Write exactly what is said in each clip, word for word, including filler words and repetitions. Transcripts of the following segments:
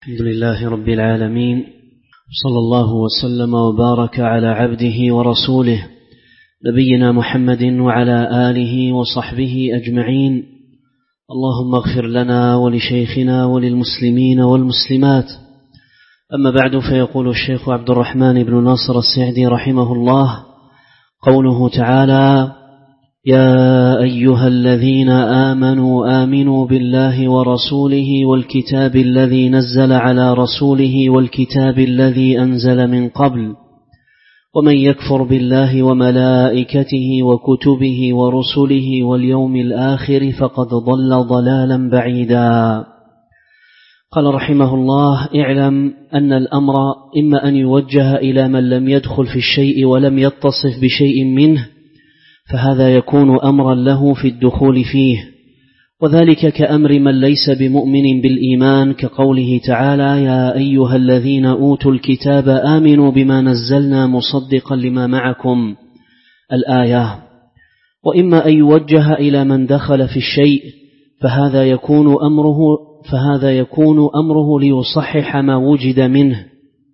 الحمد لله رب العالمين، صلى الله وسلم وبارك على عبده ورسوله نبينا محمد وعلى آله وصحبه أجمعين. اللهم اغفر لنا ولشيخنا وللمسلمين والمسلمات. أما بعد، فيقول الشيخ عبد الرحمن بن ناصر السعدي رحمه الله: قوله تعالى: يا أيها الذين آمنوا آمنوا بالله ورسوله والكتاب الذي نزل على رسوله والكتاب الذي أنزل من قبل، ومن يكفر بالله وملائكته وكتبه ورسله واليوم الآخر فقد ضل ضلالا بعيدا. قال رحمه الله: اعلم أن الأمر إما أن يوجه إلى من لم يدخل في الشيء ولم يتصف بشيء منه، فهذا يكون أمرا له في الدخول فيه، وذلك كأمر من ليس بمؤمن بالإيمان، كقوله تعالى: يا أيها الذين أوتوا الكتاب آمنوا بما نزلنا مصدقا لما معكم، الآية. وإما أن يوجه إلى من دخل في الشيء، فهذا يكون أمره فهذا يكون أمره ليصحح ما وجد منه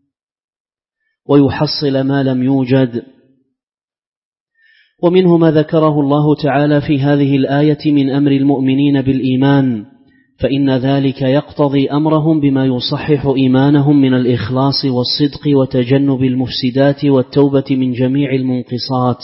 ويحصل ما لم يوجد. ومنه ما ذكره الله تعالى في هذه الآية من أمر المؤمنين بالإيمان، فإن ذلك يقتضي أمرهم بما يصحح إيمانهم من الإخلاص والصدق وتجنب المفسدات والتوبة من جميع المنقصات،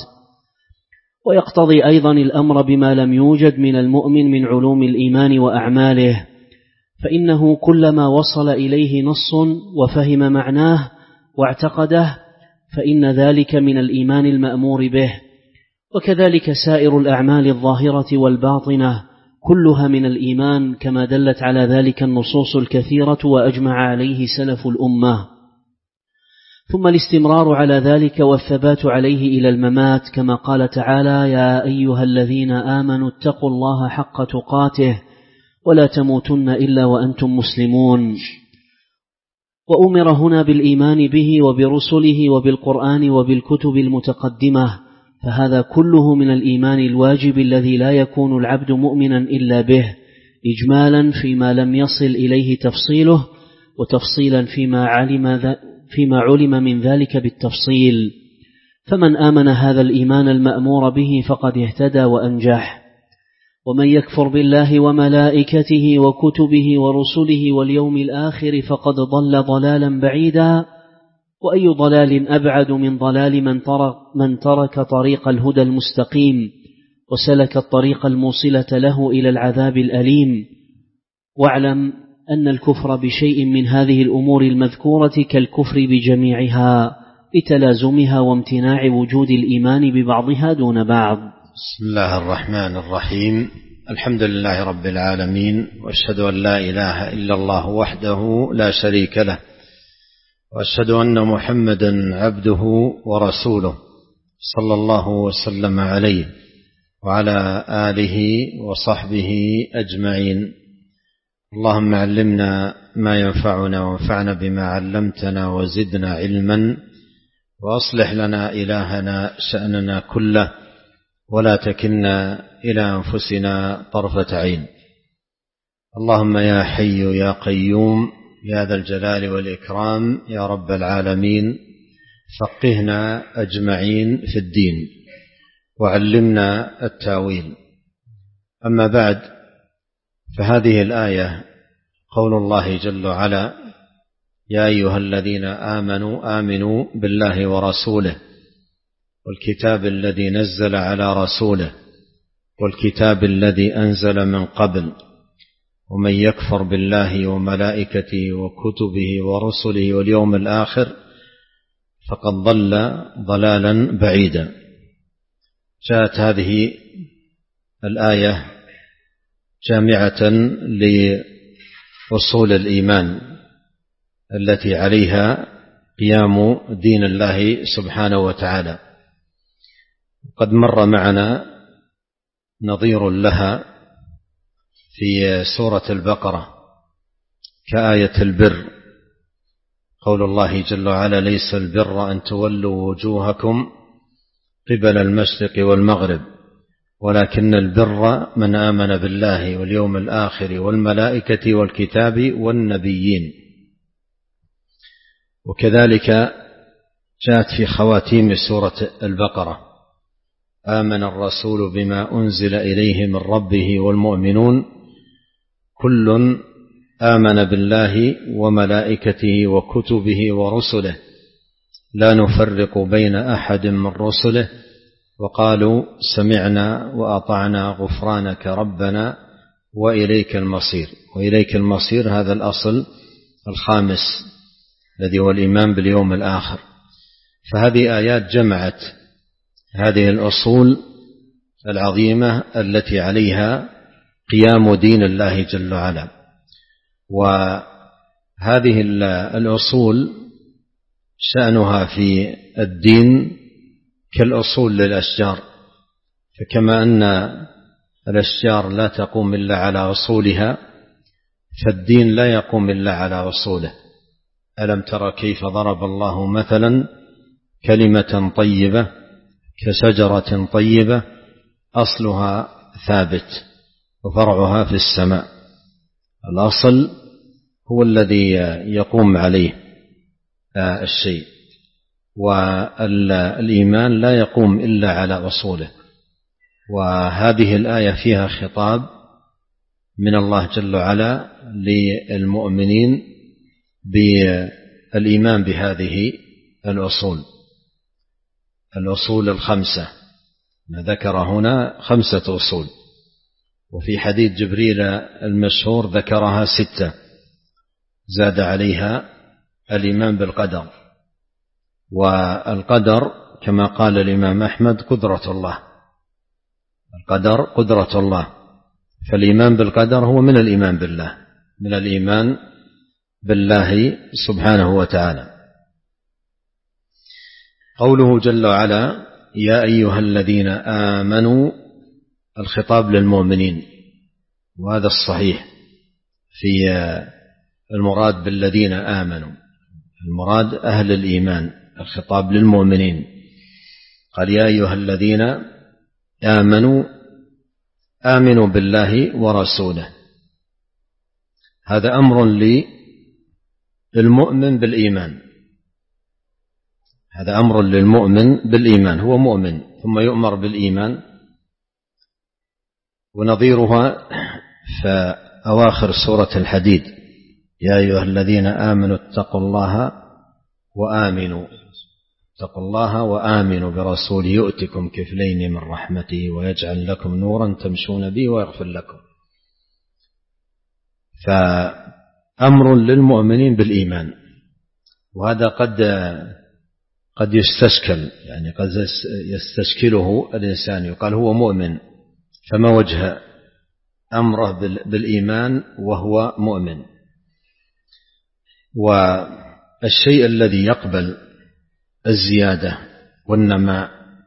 ويقتضي أيضا الأمر بما لم يوجد من المؤمن من علوم الإيمان وأعماله، فإنه كلما وصل إليه نص وفهم معناه واعتقده فإن ذلك من الإيمان المأمور به. وكذلك سائر الأعمال الظاهرة والباطنة كلها من الإيمان، كما دلت على ذلك النصوص الكثيرة وأجمع عليه سلف الأمة. ثم الاستمرار على ذلك والثبات عليه إلى الممات، كما قال تعالى: يا أيها الذين آمنوا اتقوا الله حق تقاته ولا تموتن إلا وأنتم مسلمون. وأمر هنا بالإيمان به وبرسله وبالقرآن وبالكتب المتقدمة، فهذا كله من الإيمان الواجب الذي لا يكون العبد مؤمنا إلا به، إجمالا فيما لم يصل إليه تفصيله، وتفصيلا فيما علم, فيما علم من ذلك بالتفصيل. فمن آمن هذا الإيمان المأمور به فقد اهتدى وأنجح. ومن يكفر بالله وملائكته وكتبه ورسله واليوم الآخر فقد ضل ضلالا بعيدا. وأي ضلال أبعد من ضلال من ترك, من ترك طريق الهدى المستقيم وسلك الطريق الموصلة له إلى العذاب الأليم. واعلم أن الكفر بشيء من هذه الأمور المذكورة كالكفر بجميعها لتلازمها وامتناع وجود الإيمان ببعضها دون بعض. بسم الله الرحمن الرحيم. الحمد لله رب العالمين، وأشهد أن لا إله إلا الله وحده لا شريك له، وأشهد أن محمدا عبده ورسوله صلى الله وسلم عليه وعلى آله وصحبه أجمعين. اللهم علمنا ما ينفعنا وانفعنا بما علمتنا وزدنا علما، وأصلح لنا إلهنا شأننا كله، ولا تكلنا إلى أنفسنا طرفة عين. اللهم يا حي يا قيوم يا ذا الجلال والإكرام يا رب العالمين، فقهنا أجمعين في الدين وعلمنا التاويل. أما بعد، فهذه الآية قول الله جل وعلا: يا أيها الذين آمنوا آمنوا بالله ورسوله والكتاب الذي نزل على رسوله والكتاب الذي أنزل من قبل، ومن يكفر بالله وملائكته وكتبه ورسله واليوم الآخر فقد ضل ضلالا بعيدا. جاءت هذه الآية جامعة لأصول الإيمان التي عليها قيام دين الله سبحانه وتعالى. قد مر معنا نظير لها في سورة البقرة كآية البر، قول الله جل وعلا: ليس البر أن تولوا وجوهكم قبل المشرق والمغرب ولكن البر من آمن بالله واليوم الآخر والملائكة والكتاب والنبيين. وكذلك جاءت في خواتيم سورة البقرة: آمن الرسول بما أنزل إليه من ربه والمؤمنون كل آمن بالله وملائكته وكتبه ورسله لا نفرق بين أحد من رسله وقالوا سمعنا وأطعنا غفرانك ربنا وإليك المصير. وإليك المصير هذا الأصل الخامس الذي هو الإيمان باليوم الآخر. فهذه آيات جمعت هذه الأصول العظيمة التي عليها قيام دين الله جل وعلا. وهذه الأصول شأنها في الدين كالأصول للأشجار، فكما أن الأشجار لا تقوم إلا على أصولها فالدين لا يقوم إلا على أصوله. ألم تر كيف ضرب الله مثلا كلمة طيبة كشجرة طيبة أصلها ثابت وفرعها في السماء. الأصل هو الذي يقوم عليه الشيء، والإيمان لا يقوم إلا على أصوله. وهذه الآية فيها خطاب من الله جل وعلا للمؤمنين بالإيمان بهذه الأصول الأصول الخمسة. ذكر هنا خمسة أصول، وفي حديث جبريل المشهور ذكرها ستة زاد عليها الإيمان بالقدر. والقدر كما قال الإمام أحمد قدرة الله، القدر قدرة الله، فالإيمان بالقدر هو من الإيمان بالله، من الإيمان بالله سبحانه وتعالى. قوله جل وعلا: يا أيها الذين آمنوا، الخطاب للمؤمنين، وهذا الصحيح في المراد بالذين آمنوا، المراد أهل الإيمان، الخطاب للمؤمنين. قال: يا أيها الذين آمنوا آمنوا بالله ورسوله. هذا أمر للمؤمن بالإيمان، هذا أمر للمؤمن بالإيمان، هو مؤمن ثم يؤمر بالإيمان. ونظيرها في أواخر سورة الحديد: يا أيها الذين آمنوا اتقوا الله وآمنوا اتقوا الله وآمنوا برسوله يؤتكم كفلين من رحمته ويجعل لكم نورا تمشون به ويغفر لكم. فأمر للمؤمنين بالإيمان، وهذا قد قد يستشكل، يعني قد يستشكله الإنسان، يقال هو مؤمن فما وجه أمره بالإيمان وهو مؤمن؟ والشيء الذي يقبل الزيادة والنماء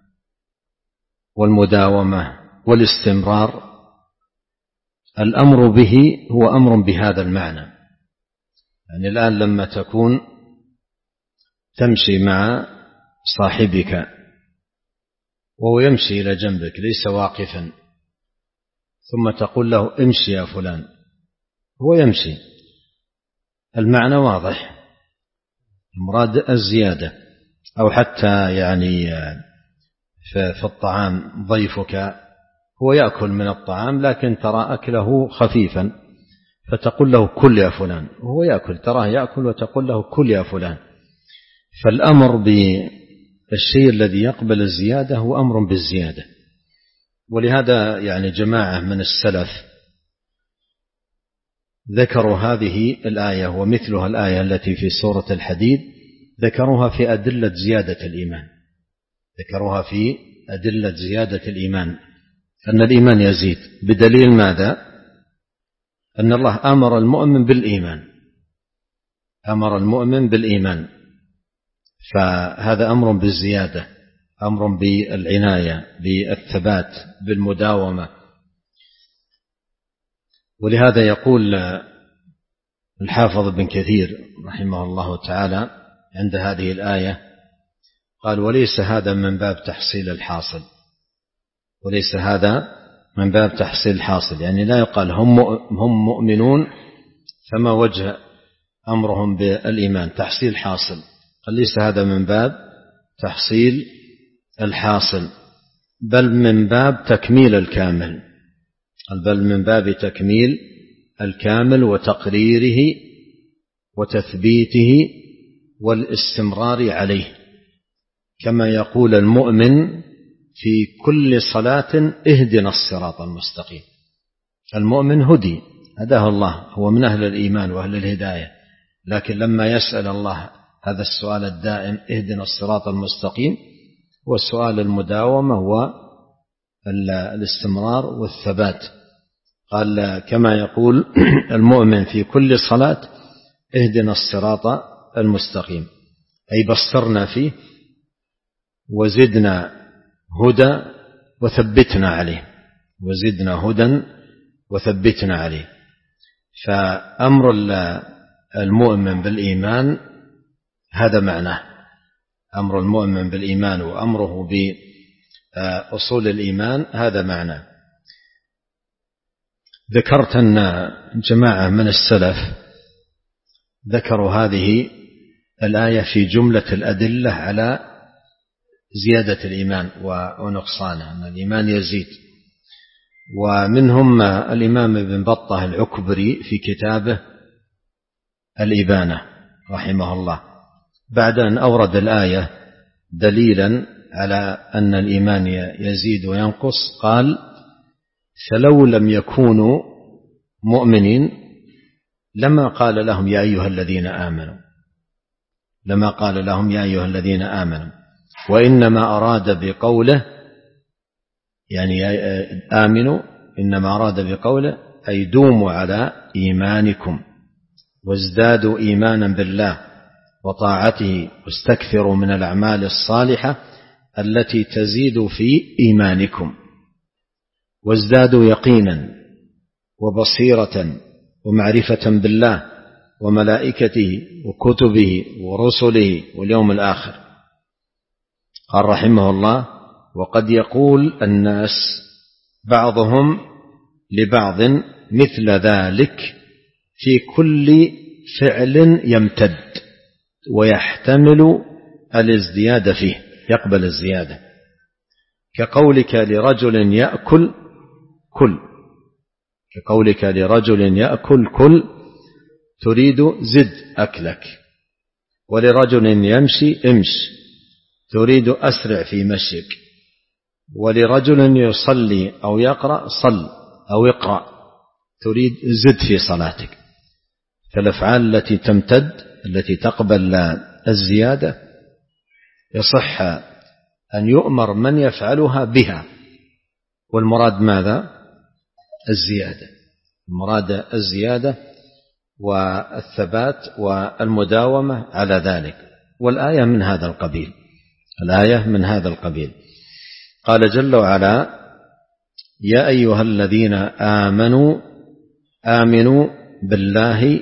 والمداومة والاستمرار الأمر به هو أمر بهذا المعنى. يعني الآن لما تكون تمشي مع صاحبك وهو يمشي إلى جنبك ليس واقفا، ثم تقول له امشي يا فلان، هو يمشي، المعنى واضح، المراد الزيادة. أو حتى يعني في الطعام ضيفك هو يأكل من الطعام لكن ترى أكله خفيفا فتقول له كل يا فلان، وهو يأكل، تراه يأكل وتقول له كل يا فلان. فالأمر بالشيء الذي يقبل الزيادة هو أمر بالزيادة. ولهذا يعني جماعة من السلف ذكروا هذه الآية ومثلها الآية التي في سورة الحديد، ذكروها في أدلة زيادة الإيمان، ذكروها في أدلة زيادة الإيمان، أن الإيمان يزيد. بدليل ماذا؟ أن الله أمر المؤمن بالإيمان، أمر المؤمن بالإيمان، فهذا أمر بالزيادة، أمر بالعناية، بالثبات، بالمداومة. ولهذا يقول الحافظ بن كثير رحمه الله تعالى عند هذه الآية، قال: وليس هذا من باب تحصيل الحاصل، وليس هذا من باب تحصيل الحاصل، يعني لا يقال هم هم مؤمنون فما وجه أمرهم بالإيمان تحصيل حاصل، ليس هذا من باب تحصيل الحاصل بل من باب تكميل الكامل، بل من باب تكميل الكامل وتقريره وتثبيته والاستمرار عليه، كما يقول المؤمن في كل صلاة اهدنا الصراط المستقيم. المؤمن هدي هداه الله، هو من أهل الإيمان وأهل الهداية، لكن لما يسأل الله هذا السؤال الدائم اهدنا الصراط المستقيم، والسؤال المداومة هو الاستمرار والثبات. قال كما يقول المؤمن في كل صلاة اهدنا الصراط المستقيم، أي بصرنا فيه وزدنا هدى وثبتنا عليه، وزدنا هدى وثبتنا عليه. فأمر المؤمن بالإيمان هذا معناه، أمر المؤمن بالإيمان وأمره بأصول الإيمان هذا معناه. ذكرت أن جماعة من السلف ذكروا هذه الآية في جملة الأدلة على زيادة الإيمان ونقصانه، أن الإيمان يزيد. ومنهم الإمام ابن بطة العكبري في كتابه الإبانة رحمه الله، بعد أن أورد الآية دليلا على أن الإيمان يزيد وينقص، قال فلو لم يكونوا مؤمنين لما قال لهم يا أيها الذين آمنوا، لما قال لهم يا أيها الذين آمنوا، وإنما أراد بقوله يعني آمنوا، إنما أراد بقوله أي دوموا على إيمانكم وازدادوا إيمانا بالله وطاعته واستكثروا من الأعمال الصالحة التي تزيد في إيمانكم، وازدادوا يقينا وبصيرة ومعرفة بالله وملائكته وكتبه ورسله واليوم الآخر. قال رحمه الله وقد يقول الناس بعضهم لبعض مثل ذلك في كل فعل يمتد ويحتمل الازدياد فيه، يقبل الزيادة، كقولك لرجل يأكل كل، كقولك لرجل يأكل كل تريد زد أكلك، ولرجل يمشي امش تريد أسرع في مشيك، ولرجل يصلي أو يقرأ صل أو اقرأ تريد زد في صلاتك. فالأفعال التي تمتد التي تقبل الزيادة يصح أن يؤمر من يفعلها بها، والمراد ماذا؟ الزيادة، المراد الزيادة والثبات والمداومة على ذلك، والآية من هذا القبيل، الآية من هذا القبيل. قال جل وعلا يا أيها الذين آمنوا آمنوا بالله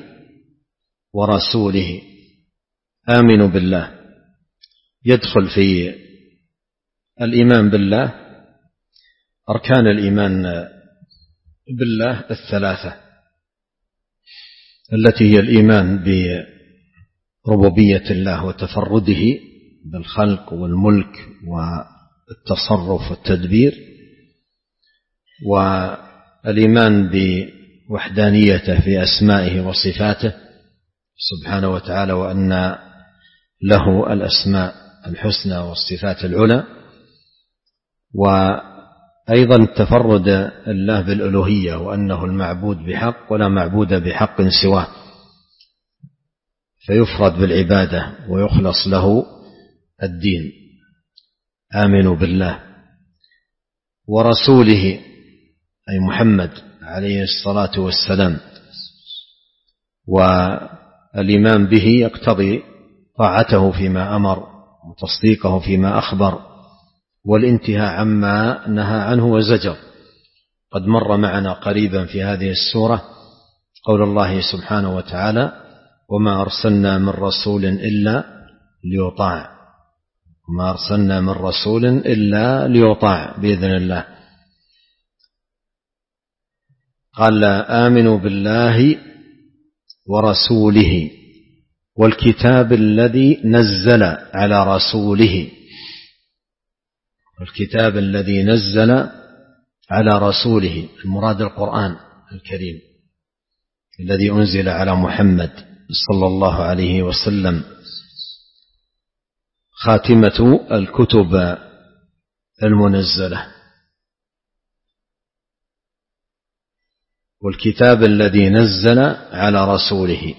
ورسوله. آمنوا بالله يدخل في الإيمان بالله أركان الإيمان بالله الثلاثة التي هي الإيمان بربوبية الله وتفرده بالخلق والملك والتصرف والتدبير، والإيمان بوحدانيته في أسمائه وصفاته سبحانه وتعالى، وأن له الأسماء الحسنى والصفات العلى، وأيضا تفرد الله بالألوهية وأنه المعبود بحق ولا معبود بحق سواه، فيفرد بالعبادة ويخلص له الدين. آمنوا بالله ورسوله أي محمد عليه الصلاة والسلام، والإيمان به يقتضي طاعته فيما أمر وتصديقه فيما أخبر والانتهاء عما نهى عنه وزجر. قد مر معنا قريبا في هذه السورة قول الله سبحانه وتعالى وما أرسلنا من رسول إلا ليطاع، وما أرسلنا من رسول إلا ليطاع بإذن الله. قال آمنوا بالله ورسوله والكتاب الذي نزل على رسوله والكتاب الذي نزل على رسوله المراد القرآن الكريم الذي أنزل على محمد صلى الله عليه وسلم خاتمة الكتب المنزلة. والكتاب الذي نزل على رسوله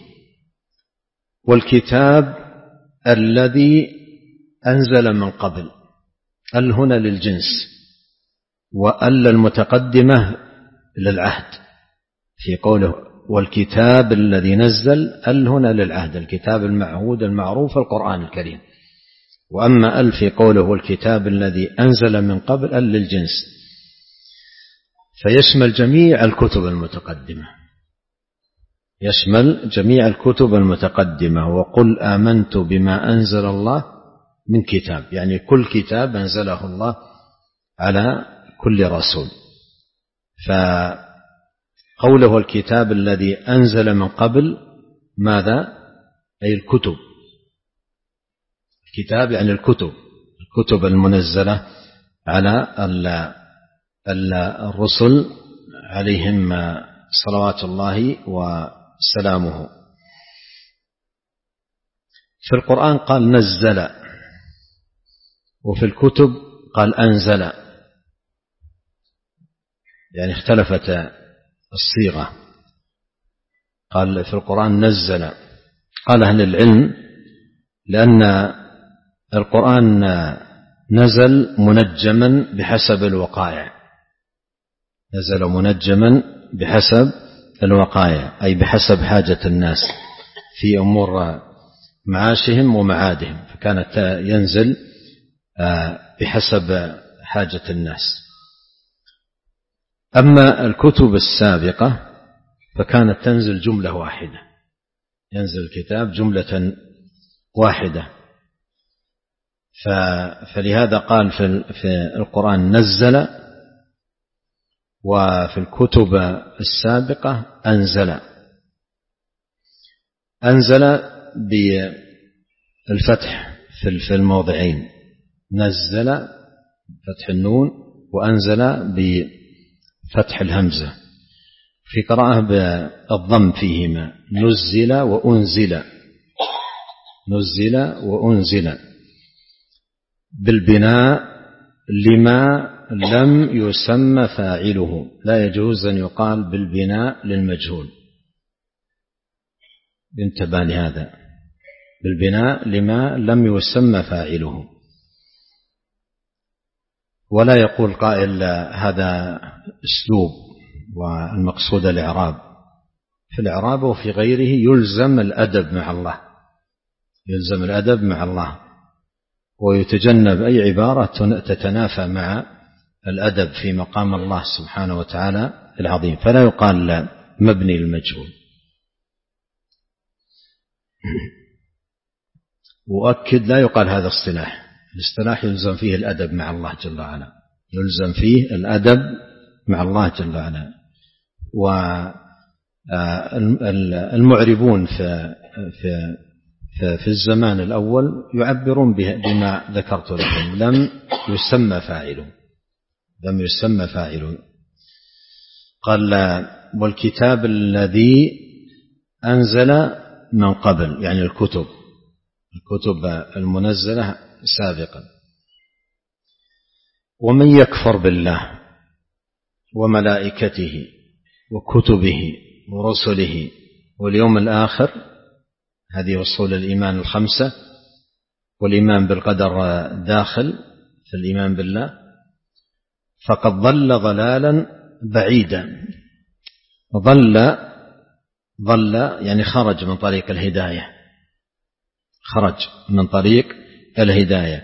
والكتاب الذي أنزل من قبل. ال هنا للجنس وال المتقدمة للعهد في قوله والكتاب الذي نزل. ال هنا للعهد الكتاب المعهود المعروف القرآن الكريم. وأما ال في قوله والكتاب الذي أنزل من قبل ال للجنس فيشمل جميع الكتب المتقدمة يشمل جميع الكتب المتقدمة. وقل آمنت بما أنزل الله من كتاب يعني كل كتاب أنزله الله على كل رسول. فقوله الكتاب الذي أنزل من قبل ماذا؟ أي الكتب. الكتاب يعني الكتب الكتب المنزلة على الرسل عليهم صلوات الله وسلامه. في القرآن قال نزل وفي الكتب قال أنزل يعني اختلفت الصيغة. قال في القرآن نزل قال أهل العلم لأن القرآن نزل منجما بحسب الوقائع نزل منجما بحسب الوقائع أي بحسب حاجة الناس في أمور معاشهم ومعادهم فكانت ينزل بحسب حاجة الناس. أما الكتب السابقة فكانت تنزل جملة واحدة ينزل الكتاب جملة واحدة. فلهذا قال في القرآن نزل وفي الكتب السابقة أنزل. أنزل بالفتح في الموضعين نزل فتح النون وأنزل بفتح الهمزة. في قراءة بالضم فيهما نزل وأنزل نزل وأنزل بالبناء لما لم يسمى فاعله. لا يجوز أن يقال بالبناء للمجهول انتبه لهذا بالبناء لما لم يسمى فاعله. ولا يقول قائل هذا أسلوب والمقصود الإعراب. في الإعراب وفي غيره يلزم الأدب مع الله يلزم الأدب مع الله ويتجنب أي عبارة تتنافى مع الأدب في مقام الله سبحانه وتعالى العظيم. فلا يقال مبني للمجهول. وأكد لا يقال هذا اصطلاح. الاصطلاح يلزم فيه الأدب مع الله جل وعلا يلزم فيه الأدب مع الله جل وعلا. والمعربون في في في الزمان الأول يعبرون بما ذكرت لكم لم يسمى فاعله لم يسمى فاعله. قال والكتاب الذي أنزل من قبل يعني الكتب الكتب المنزلة سابقا. ومن يكفر بالله وملائكته وكتبه ورسله واليوم الآخر هذه أصول الإيمان الخمسة. والإيمان بالقدر داخل في الإيمان بالله. فقد ضل ضلالا بعيدا. ضل ضل يعني خرج من طريق الهداية خرج من طريق الهداية.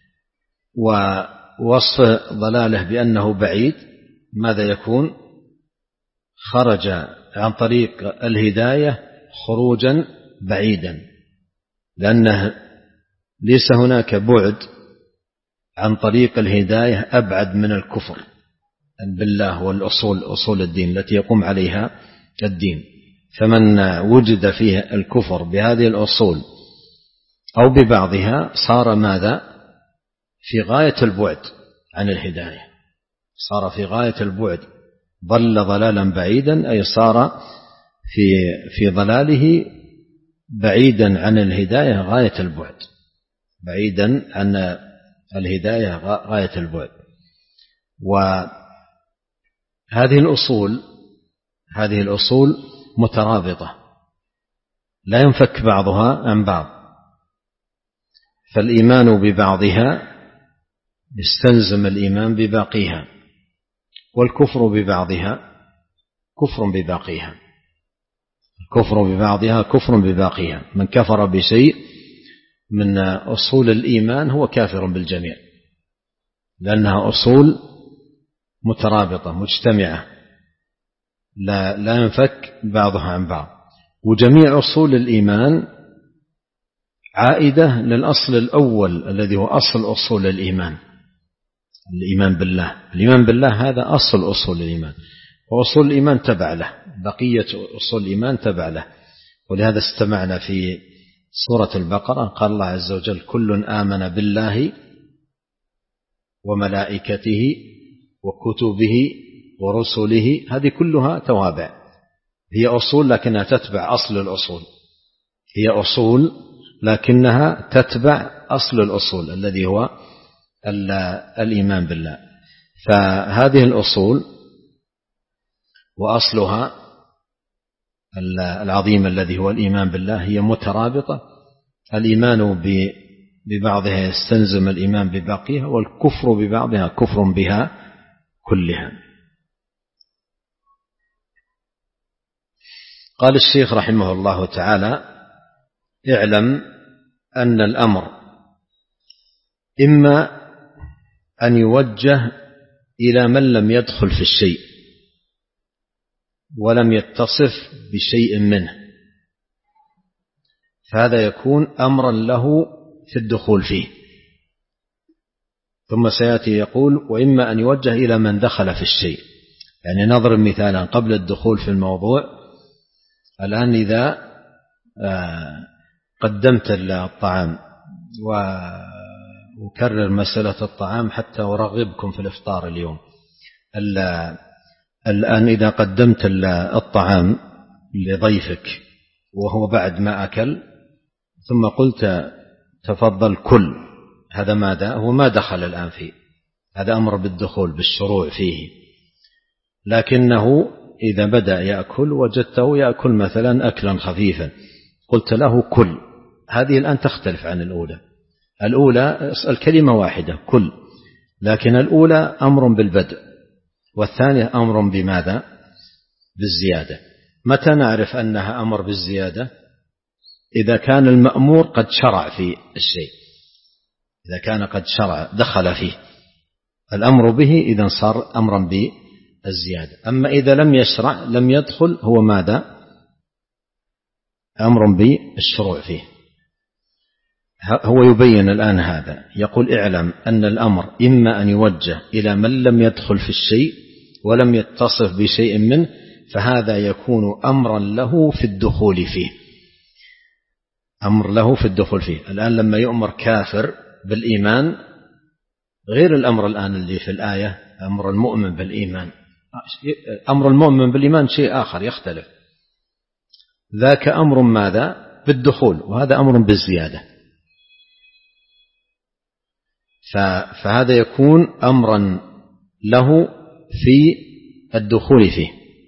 ووصف ضلاله بأنه بعيد ماذا يكون؟ خرج عن طريق الهداية خروجا بعيدا لأنه ليس هناك بعد عن طريق الهداية أبعد من الكفر بالله والأصول أصول الدين التي يقوم عليها الدين. فمن وجد فيه الكفر بهذه الأصول أو ببعضها صار ماذا؟ في غاية البعد عن الهداية، صار في غاية البعد، ضل ضلالا بعيدا، أي صار في في ضلاله بعيدا عن الهداية غاية البعد، بعيدا عن الهداية غاية البعد. وهذه الأصول هذه الأصول مترابطة لا ينفك بعضها عن بعض، فالإيمان ببعضها يستلزم الإيمان بباقيها، والكفر ببعضها كفر بباقيها، الكفر ببعضها كفر بباقيها. من كفر بشيء من أصول الإيمان هو كافر بالجميع، لأنها أصول مترابطة مجتمعة لا, لا ينفك بعضها عن بعض. وجميع أصول الإيمان عائدة للأصل الأول الذي هو أصل أصول الإيمان، الإيمان بالله. الإيمان بالله هذا أصل أصول الإيمان، وأصول الإيمان تبع له، بقية أصول الإيمان تبع له. ولهذا استمعنا في سورة البقرة قال الله عز وجل: كل آمن بالله وملائكته وكتبه ورسله. هذه كلها توابع، هي أصول لكنها تتبع أصل الأصول، هي أصول لكنها تتبع أصل الأصول الذي هو الإيمان بالله. فهذه الأصول وأصلها العظيم الذي هو الإيمان بالله هي مترابطة، الإيمان ببعضها يستلزم الإيمان بباقيها، والكفر ببعضها كفر بها كلها. قال الشيخ رحمه الله تعالى: اعلم أن الأمر إما أن يوجه إلى من لم يدخل في الشيء ولم يتصف بشيء منه، فهذا يكون أمرا له في الدخول فيه. ثم سيأتي يقول: وإما أن يوجه إلى من دخل في الشيء. يعني نضرب مثالا قبل الدخول في الموضوع. الآن إذا قدمت الطعام، وأكرر مسألة الطعام حتى أرغبكم في الإفطار اليوم، الآن إذا قدمت الطعام لضيفك وهو بعد ما أكل، ثم قلت تفضل كل، هذا ماذا؟ هو ما دخل الآن فيه، هذا أمر بالدخول بالشروع فيه. لكنه إذا بدأ يأكل وجدته يأكل مثلا أكلا خفيفا، قلت له كل، هذه الآن تختلف عن الأولى. الأولى الكلمة واحدة كل، لكن الأولى أمر بالبدء، والثانية أمر بماذا؟ بالزيادة. متى نعرف أنها أمر بالزيادة؟ إذا كان المأمور قد شرع في الشيء، إذا كان قد شرع دخل فيه الأمر به، إذن صار أمرا بالزيادة. أما إذا لم يشرع لم يدخل، هو ماذا؟ أمر بالشروع فيه. هو يبين الآن هذا، يقول: اعلم أن الأمر إما أن يوجه إلى من لم يدخل في الشيء ولم يتصف بشيء منه، فهذا يكون أمرا له في الدخول فيه، أمر له في الدخول فيه. الآن لما يؤمر كافر بالإيمان غير الأمر الآن اللي في الآية، أمر المؤمن بالإيمان. أمر المؤمن بالإيمان شيء آخر يختلف، ذاك أمر ماذا؟ بالدخول، وهذا أمر بالزيادة. فهذا يكون أمرا له في الدخول فيه،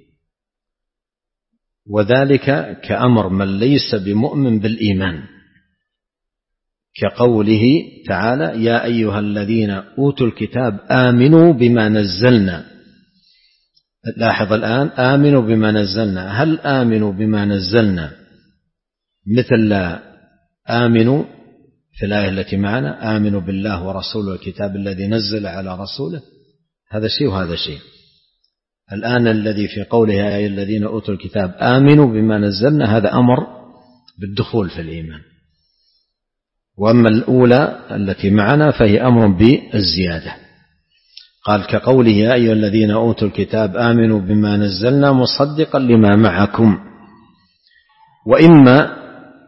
وذلك كأمر من ليس بمؤمن بالإيمان، كقوله تعالى: يا أيها الذين أوتوا الكتاب آمنوا بما نزلنا. لاحظ الآن: آمنوا بما نزلنا. هل آمنوا بما نزلنا مثل لا آمنوا في الآية التي معنا آمنوا بالله ورسوله الكتاب الذي نزل على رسوله؟ هذا شيء وهذا شيء. الآن الذي في قوله يا أيها الذين أوتوا الكتاب آمنوا بما نزلنا، هذا أمر بالدخول في الإيمان. وأما الأولى التي معنا فهي أمر بالزيادة. قال: كقوله يا أيها الذين أوتوا الكتاب آمنوا بما نزلنا مصدقا لما معكم. وإما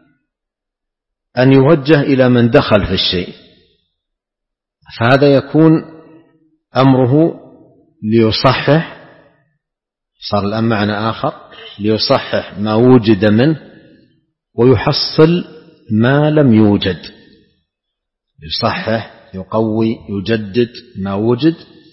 أن يوجه إلى من دخل في الشيء، فهذا يكون أمره ليصحح، صار الآن معنى آخر، ليصحح ما وجد منه ويحصل ما لم يوجد، يصحح يقوي يجدد ما وجد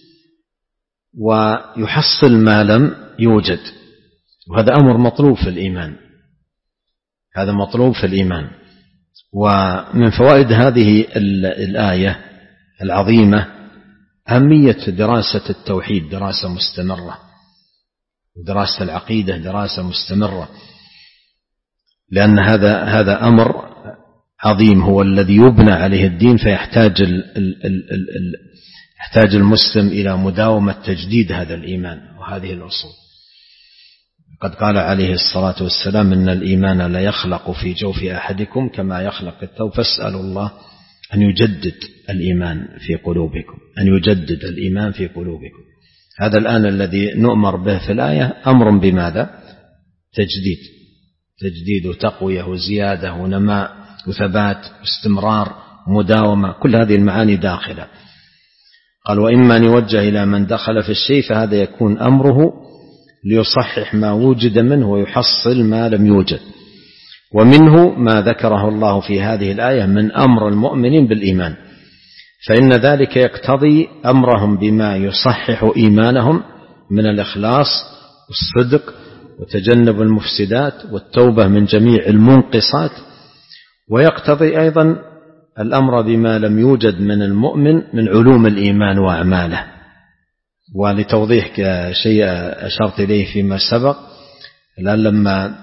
ويحصل ما لم يوجد، وهذا أمر مطلوب في الإيمان، هذا مطلوب في الإيمان. ومن فوائد هذه الآية العظيمة أهمية دراسة التوحيد دراسة مستمرة، ودراسة العقيدة دراسة مستمرة، لأن هذا هذا أمر عظيم هو الذي يبنى عليه الدين، فيحتاج ال ال ال ال يحتاج المسلم إلى مداومة تجديد هذا الإيمان وهذه الأصول. قد قال عليه الصلاة والسلام إن الإيمان لا يخلق في جوف أحدكم كما يخلق الثوب، فاسألوا الله أن يجدد الإيمان في قلوبكم، أن يجدد الإيمان في قلوبكم. هذا الآن الذي نؤمر به في الآية أمر بماذا؟ تجديد، تجديد وتقوية وزيادة ونماء وثبات واستمرار ومداومة، كل هذه المعاني داخلة. قال وإما أن يوجه إلى من دخل في الشيء، فهذا يكون أمره ليصحح ما وجد منه ويحصل ما لم يوجد. ومنه ما ذكره الله في هذه الآية من أمر المؤمنين بالإيمان، فإن ذلك يقتضي أمرهم بما يصحح إيمانهم من الإخلاص والصدق وتجنب المفسدات والتوبة من جميع المنقصات، ويقتضي أيضا الأمر بما لم يوجد من المؤمن من علوم الإيمان وأعماله. ولتوضيح شيء أشرت إليه فيما سبق، الآن لما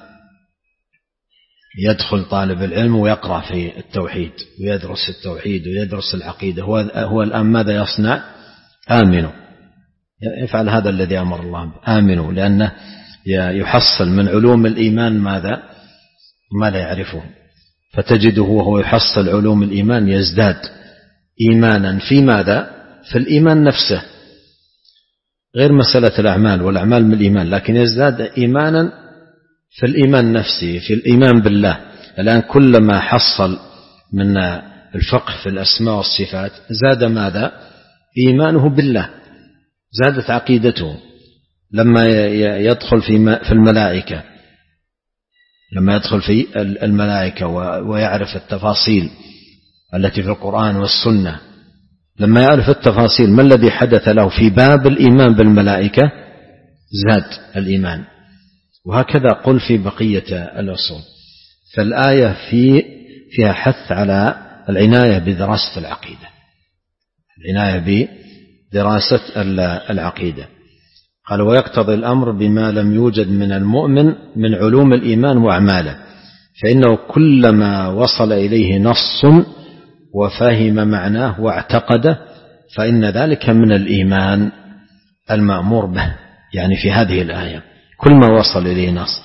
يدخل طالب العلم ويقرأ في التوحيد ويدرس التوحيد ويدرس العقيدة، هو, هو الآن ماذا يصنع؟ آمنوا، يفعل هذا الذي أمر الله به، آمنوا، لأنه يحصل من علوم الإيمان ماذا؟ ما لا يعرفه، فتجده وهو يحصل علوم الإيمان يزداد إيمانا في ماذا؟ في الإيمان نفسه، غير مسألة الأعمال، والأعمال من الإيمان، لكن يزداد إيمانا في الإيمان نفسه، في الإيمان بالله. الآن كلما حصل من الفقه في الأسماء والصفات زاد ماذا؟ إيمانه بالله، زادت عقيدته. لما يدخل في الملائكة، لما يدخل في الملائكة ويعرف التفاصيل التي في القرآن والسنة، لما يعرف التفاصيل ما الذي حدث له في باب الإيمان بالملائكة زاد الإيمان. وهكذا قل في بقية الأصول. فالآية في فيها حث على العناية بدراسة العقيدة، العناية بدراسة العقيدة. قال ويقتضي الأمر بما لم يوجد من المؤمن من علوم الإيمان وأعماله، فإنه كلما وصل إليه نص وفهم معناه واعتقده فإن ذلك من الإيمان المأمور به، يعني في هذه الآية كل ما وصل إليه نص.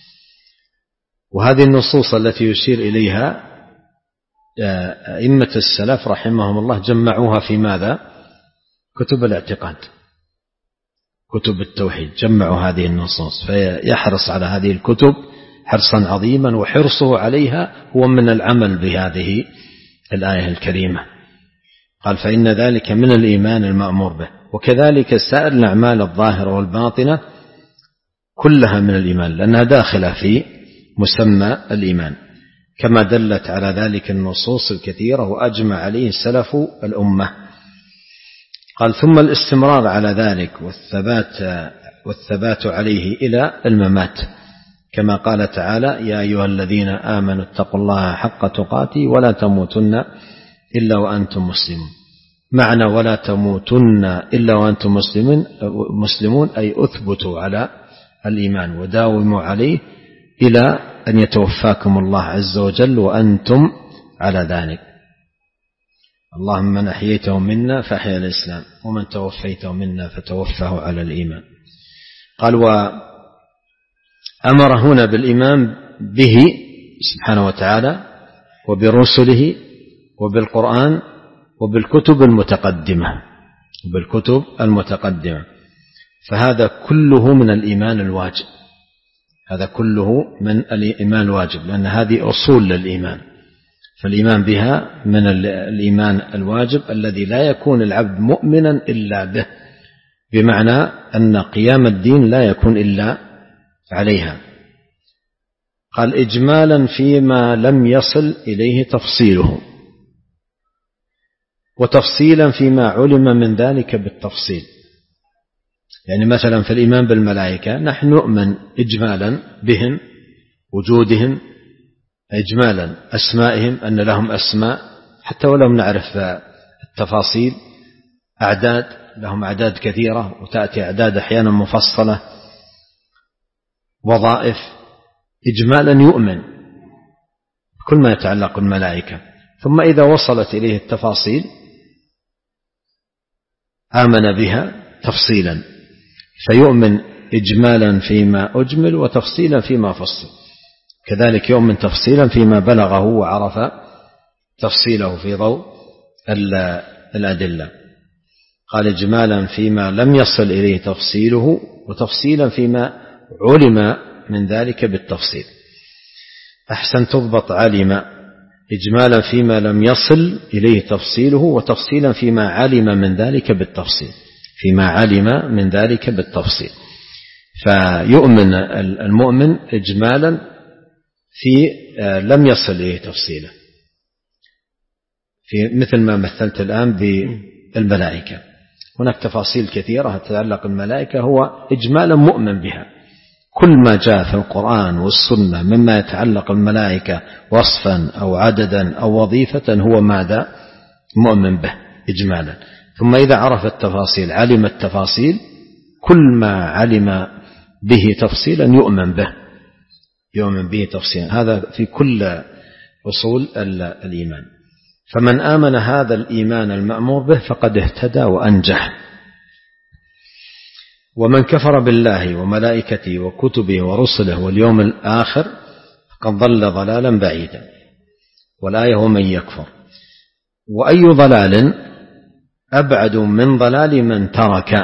وهذه النصوص التي يشير إليها أئمة السلف رحمهم الله جمعوها في ماذا؟ كتب الاعتقاد، كتب التوحيد، جمعوا هذه النصوص، فيحرص على هذه الكتب حرصا عظيما، وحرصه عليها هو من العمل بهذه الآية الكريمة. قال فإن ذلك من الإيمان المأمور به، وكذلك سائر الأعمال الظاهرة والباطنة كلها من الإيمان، لأنها داخلة في مسمى الإيمان، كما دلت على ذلك النصوص الكثيرة وأجمع عليه سلف الأمة. قال ثم الاستمرار على ذلك والثبات والثبات عليه إلى الممات، كما قال تعالى يا أيها الذين آمنوا اتقوا الله حق تقاته ولا تموتن إلا وأنتم مسلمون. معنى ولا تموتن إلا وأنتم مسلمون مسلمون أي أثبتوا على الإيمان وداوموا عليه إلى أن يتوفاكم الله عز وجل وأنتم على ذلك. اللهم من أحييته منا فأحيا الإسلام ومن توفيته منا فتوفه على الإيمان. قال وأمر هنا بالإيمان به سبحانه وتعالى وبرسله وبالقرآن وبالكتب المتقدمة وبالكتب المتقدمة فهذا كله من الإيمان الواجب، هذا كله من الإيمان الواجب، لأن هذه أصول للإيمان، فالإيمان بها من الإيمان الواجب الذي لا يكون العبد مؤمنا إلا به، بمعنى أن قيام الدين لا يكون إلا عليها. قال إجمالا فيما لم يصل إليه تفصيله، وتفصيلا فيما علم من ذلك بالتفصيل. يعني مثلا في الإيمان بالملائكة نحن نؤمن إجمالا بهم، وجودهم، إجمالا أسمائهم، أن لهم أسماء حتى ولم نعرف التفاصيل، أعداد، لهم أعداد كثيرة وتأتي أعداد أحيانا مفصلة، وظائف، إجمالا يؤمن كل ما يتعلق بالملائكة. ثم إذا وصلت إليه التفاصيل آمن بها تفصيلا، فيؤمن إجمالا فيما أجمل وتفصيلا فيما فصل، كذلك يؤمن تفصيلا فيما بلغه وعرف تفصيله في ضوء الأدلة. قال إجمالا فيما لم يصل إليه تفصيله، وتفصيلا فيما علم من ذلك بالتفصيل. أحسن تضبط علم إجمالا فيما لم يصل إليه تفصيله، وتفصيلا فيما علم من ذلك بالتفصيل، فيما علم من ذلك بالتفصيل. فيؤمن المؤمن إجمالا في لم يصل إليه تفصيله، في مثل ما مثلت الآن بالملائكة، هناك تفاصيل كثيرة تتعلق بالملائكة هو إجمالا مؤمن بها، كل ما جاء في القرآن والسنة مما يتعلق بالملائكة وصفا أو عددا أو وظيفة هو ماذا؟ مؤمن به إجمالا. ثم إذا عرف التفاصيل علم التفاصيل، كل ما علم به تفصيلا يؤمن به، يؤمن به تفصيلا. هذا في كل أصول الإيمان. فمن آمن هذا الإيمان المأمور به فقد اهتدى وأنجح. ومن كفر بالله وملائكته وكتبه ورسله واليوم الآخر فقد ضل ضلالا بعيدا. والآية هو من يكفر. وأي ضلال أبعد من ضلال من ترك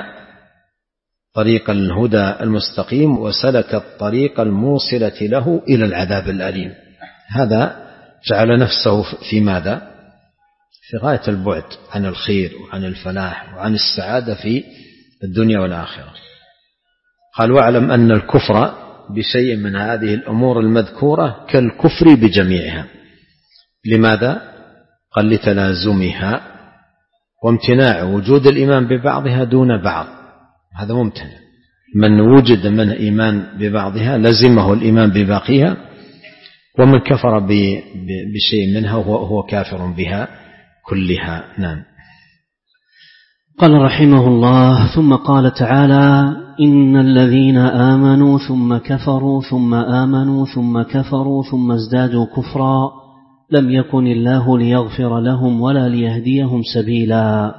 طريق الهدى المستقيم وسلك الطريق الموصلة له إلى العذاب الأليم. هذا جعل نفسه في ماذا؟ في غاية البعد عن الخير وعن الفلاح وعن السعادة في الدنيا والآخرة. قال واعلم أن الكفر بشيء من هذه الأمور المذكورة كالكفر بجميعها. لماذا؟ قال لتلازمها وامتناع وجود الإيمان ببعضها دون بعض، هذا ممتنع. من وجد من إيمان ببعضها لزمه الإيمان بباقيها، ومن كفر بشيء منها هو كافر بها كلها. نعم. قال رحمه الله: ثم قال تعالى: إن الذين آمنوا ثم كفروا ثم آمنوا ثم كفروا ثم ازدادوا كفرا لم يكن الله ليغفر لهم ولا ليهديهم سبيلا.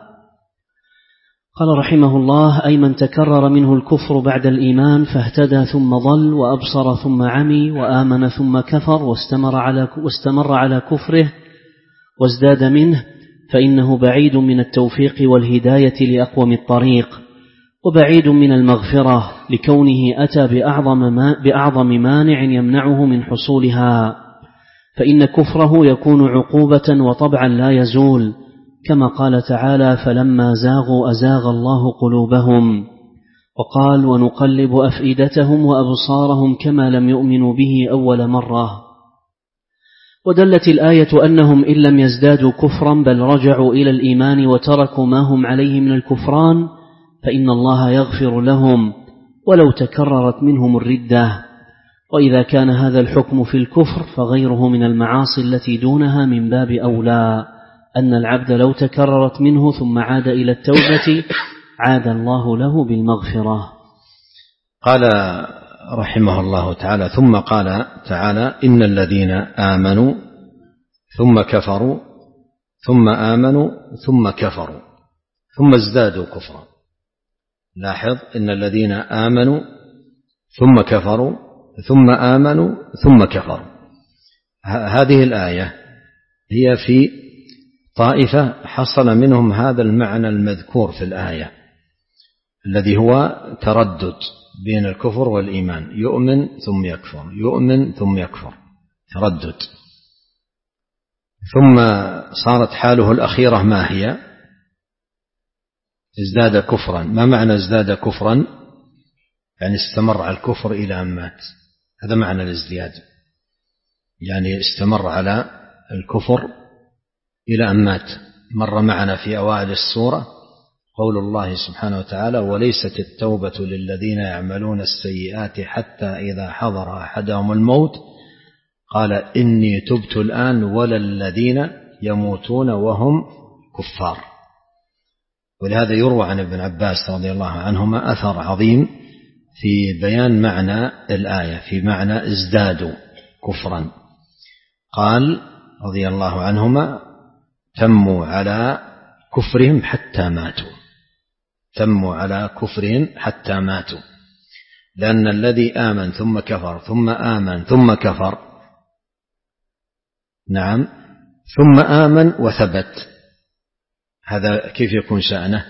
قال رحمه الله: أي من تكرر منه الكفر بعد الإيمان فاهتدى ثم ضل وأبصر ثم عمي وآمن ثم كفر واستمر على, واستمر على كفره وازداد منه، فإنه بعيد من التوفيق والهداية لأقوم الطريق، وبعيد من المغفرة لكونه أتى بأعظم, ما بأعظم مانع يمنعه من حصولها، فإن كفره يكون عقوبة وطبعا لا يزول، كما قال تعالى: فلما زاغوا أزاغ الله قلوبهم. وقال: ونقلب أفئدتهم وأبصارهم كما لم يؤمنوا به أول مرة. ودلت الآية أنهم إن لم يزدادوا كفرا بل رجعوا إلى الإيمان وتركوا ما هم عليه من الكفران فإن الله يغفر لهم ولو تكررت منهم الردة. وإذا كان هذا الحكم في الكفر فغيره من المعاصي التي دونها من باب أولى، أن العبد لو تكررت منه ثم عاد إلى التوبة عاد الله له بالمغفرة. قال رحمه الله تعالى: ثم قال تعالى: إن الذين آمنوا ثم كفروا ثم آمنوا ثم كفروا ثم ازدادوا كفرا. لاحظ: إن الذين آمنوا ثم كفروا ثم آمنوا ثم كفروا. هذه الآية هي في طائفة حصل منهم هذا المعنى المذكور في الآية الذي هو تردد بين الكفر والإيمان، يؤمن ثم يكفر، يؤمن ثم يكفر، تردد. ثم صارت حاله الأخيرة ما هي؟ ازداد كفرا. ما معنى ازداد كفرا؟ يعني استمر على الكفر إلى أن مات، هذا معنى الازدياد، يعني استمر على الكفر إلى أن مات. مر معنا في أوائل السورة قول الله سبحانه وتعالى: وليست التوبة للذين يعملون السيئات حتى إذا حضر أحدهم الموت قال إني تبت الآن ولا الذين يموتون وهم كفار. ولهذا يروى عن ابن عباس رضي الله عنهما أثر عظيم في بيان معنى الآية، في معنى ازدادوا كفرا. قال رضي الله عنهما: تموا على كفرهم حتى ماتوا، تموا على كفرهم حتى ماتوا، لأن الذي آمن ثم كفر ثم آمن ثم كفر، نعم، ثم آمن وثبت، هذا كيف يكون شأنه؟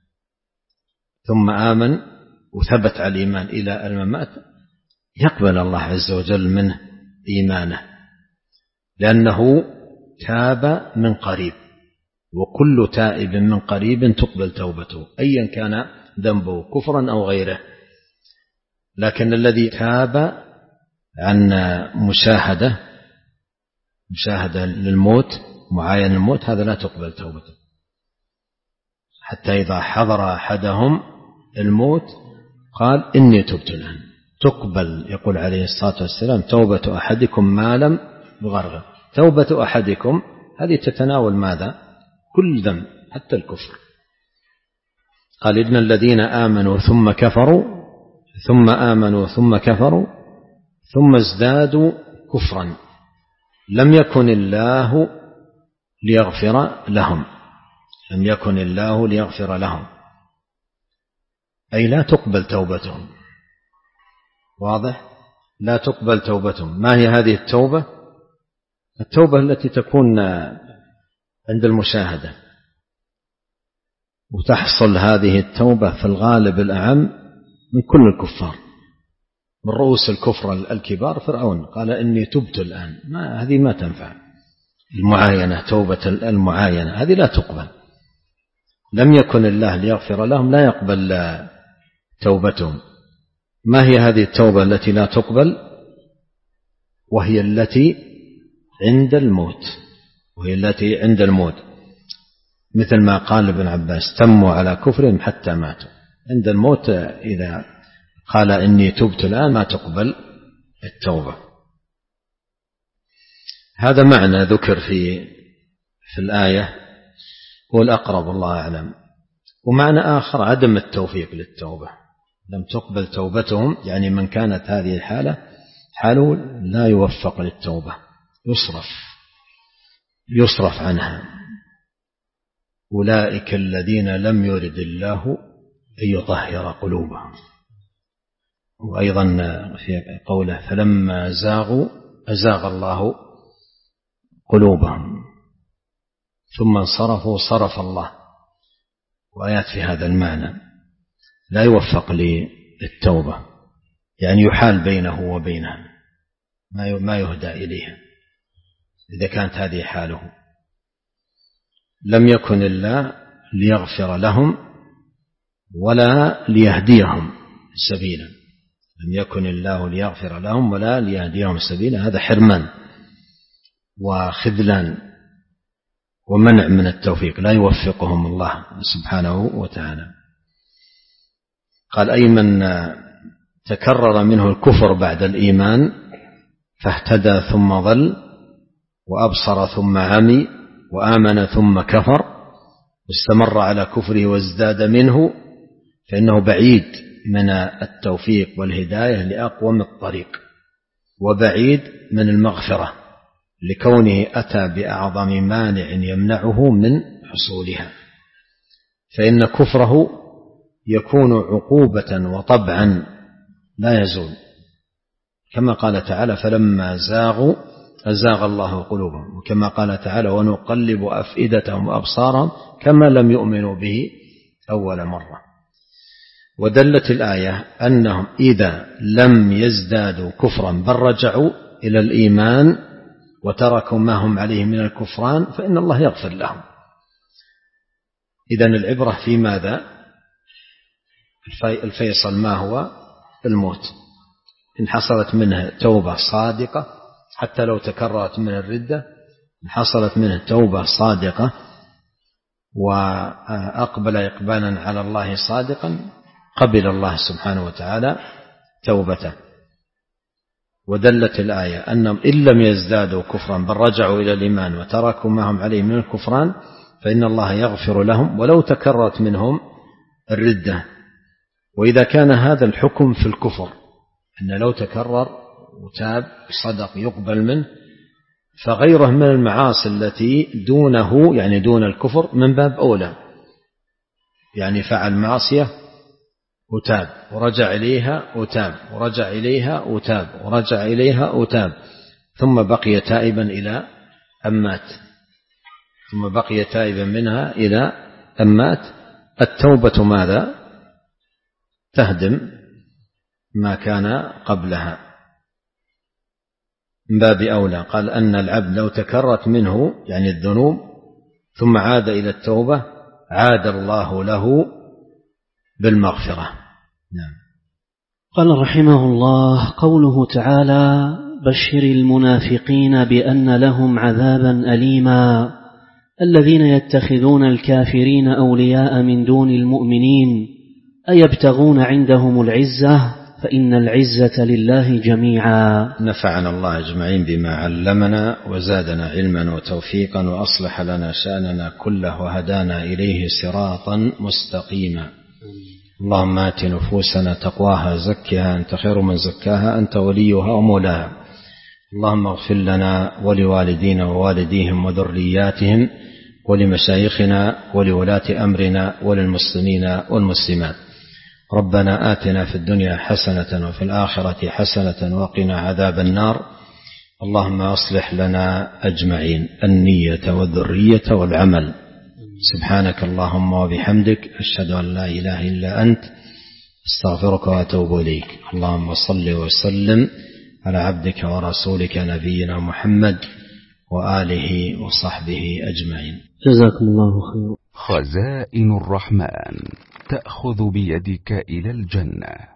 ثم آمن وثبت على الإيمان إلى الممات، يقبل الله عز وجل منه إيمانه، لأنه تاب من قريب، وكل تائب من قريب تقبل توبته أيا كان ذنبه كفرا أو غيره. لكن الذي تاب عن مشاهدة مشاهدة للموت، معاين الموت، هذا لا تقبل توبته حتى إذا حضر أحدهم الموت قال إني تبت الآن. تقبل، يقول عليه الصلاة والسلام: توبة أحدكم ما لم يغرغر. توبة أحدكم هذه تتناول ماذا؟ كل ذنب حتى الكفر. قال: إن الذين آمنوا ثم كفروا ثم آمنوا ثم كفروا ثم ازدادوا كفرا لم يكن الله ليغفر لهم، لم يكن الله ليغفر لهم، أي لا تقبل توبتهم. واضح؟ لا تقبل توبتهم. ما هي هذه التوبة؟ التوبة التي تكون عند المشاهدة، وتحصل هذه التوبة في الغالب الأعم من كل الكفار، من رؤوس الكفر الكبار فرعون قال إني تبت الآن، ما هذه ما تنفع. المعاينة، توبة المعاينة هذه لا تقبل. لم يكن الله ليغفر لهم، لا يقبل توبتهم. ما هي هذه التوبة التي لا تقبل؟ وهي التي عند الموت، وهي التي عند الموت، مثل ما قال ابن عباس: تموا على كفرهم حتى ماتوا. عند الموت إذا قال إني تبت الآن ما تقبل التوبة. هذا معنى ذكر في في الآية، هو الأقرب والله أعلم. ومعنى آخر عدم التوفيق للتوبة، لم تقبل توبتهم، يعني من كانت هذه الحالة حاله لا يوفق للتوبة، يصرف يصرف عنها. أولئك الذين لم يرد الله أن يطهر قلوبهم. وأيضا في قوله: فلما زاغوا أزاغ الله قلوبهم ثم انصرفوا صرف الله. وآيات في هذا المعنى. لا يوفق للتوبة، يعني يحال بينه وبينها، ما يهدى إليها إذا كانت هذه حاله. لم يكن الله ليغفر لهم ولا ليهديهم سبيلا، لم يكن الله ليغفر لهم ولا ليهديهم سبيلا. هذا حرمان وخذلان ومنع من التوفيق، لا يوفقهم الله سبحانه وتعالى. قال: أي من تكرر منه الكفر بعد الإيمان فاهتدى ثم ضل، وأبصر ثم عمي، وآمن ثم كفر، واستمر على كفره وازداد منه، فإنه بعيد من التوفيق والهداية لأقوم الطريق، وبعيد من المغفرة لكونه أتى بأعظم مانع يمنعه من حصولها. فإن كفره يكون عقوبة وطبعا لا يزول، كما قال تعالى: فلما زاغوا أزاغ الله قلوبهم، وكما قال تعالى: ونقلب أفئدتهم وأبصارهم كما لم يؤمنوا به أول مرة. ودلت الآية أنهم إذا لم يزدادوا كفرا بل رجعوا إلى الإيمان وتركوا ما هم عليه من الكفران فإن الله يغفر لهم. إذن العبرة في ماذا؟ الفيصل ما هو؟ الموت. إن حصلت منه توبة صادقة حتى لو تكررت من الردة، إن حصلت منه توبة صادقة وأقبل إقبالا على الله صادقا قبل الله سبحانه وتعالى توبته. ودلت الآية أنهم إن لم يزدادوا كفرا بل رجعوا إلى الإيمان وتركوا ما هم عليه من الكفران فإن الله يغفر لهم ولو تكررت منهم الردة. وإذا كان هذا الحكم في الكفر أن لو تكرر وتاب صدق يقبل منه، فغيره من المعاصي التي دونه يعني دون الكفر من باب أولى، يعني فعل معصية وتاب ورجع إليها وتاب ورجع إليها وتاب ورجع إليها وتاب ثم بقي تائبا إلى أن مات، ثم بقي تائبا منها إلى أن مات. التوبة ماذا؟ تهدم ما كان قبلها. من باب أولى قال أن العبد لو تكررت منه يعني الذنوب ثم عاد إلى التوبة عاد الله له بالمغفرة. نعم. قال رحمه الله: قوله تعالى: بشر المنافقين بأن لهم عذابا أليما الذين يتخذون الكافرين أولياء من دون المؤمنين أيبتغون عندهم العزة فإن العزة لله جميعا. نفعنا الله أجمعين بما علمنا وزادنا علما وتوفيقا وأصلح لنا شأننا كله وهدانا إليه صراطا مستقيما. اللهم آت نفوسنا تقواها زكها أنت خير من زكاها أنت وليها ومولاها. اللهم اغفر لنا ولوالدينا ووالديهم وذرياتهم ولمشايخنا ولولاة أمرنا وللمسلمين والمسلمات. ربنا آتنا في الدنيا حسنة وفي الآخرة حسنة وقنا عذاب النار. اللهم أصلح لنا أجمعين النية والذرية والعمل. سبحانك اللهم وبحمدك أشهد أن لا إله إلا أنت استغفرك وأتوب إليك. اللهم صل وسلم على عبدك ورسولك نبينا محمد وآله وصحبه أجمعين. جزاكم الله خيرا. خزائن الرحمن تأخذ بيدك إلى الجنة.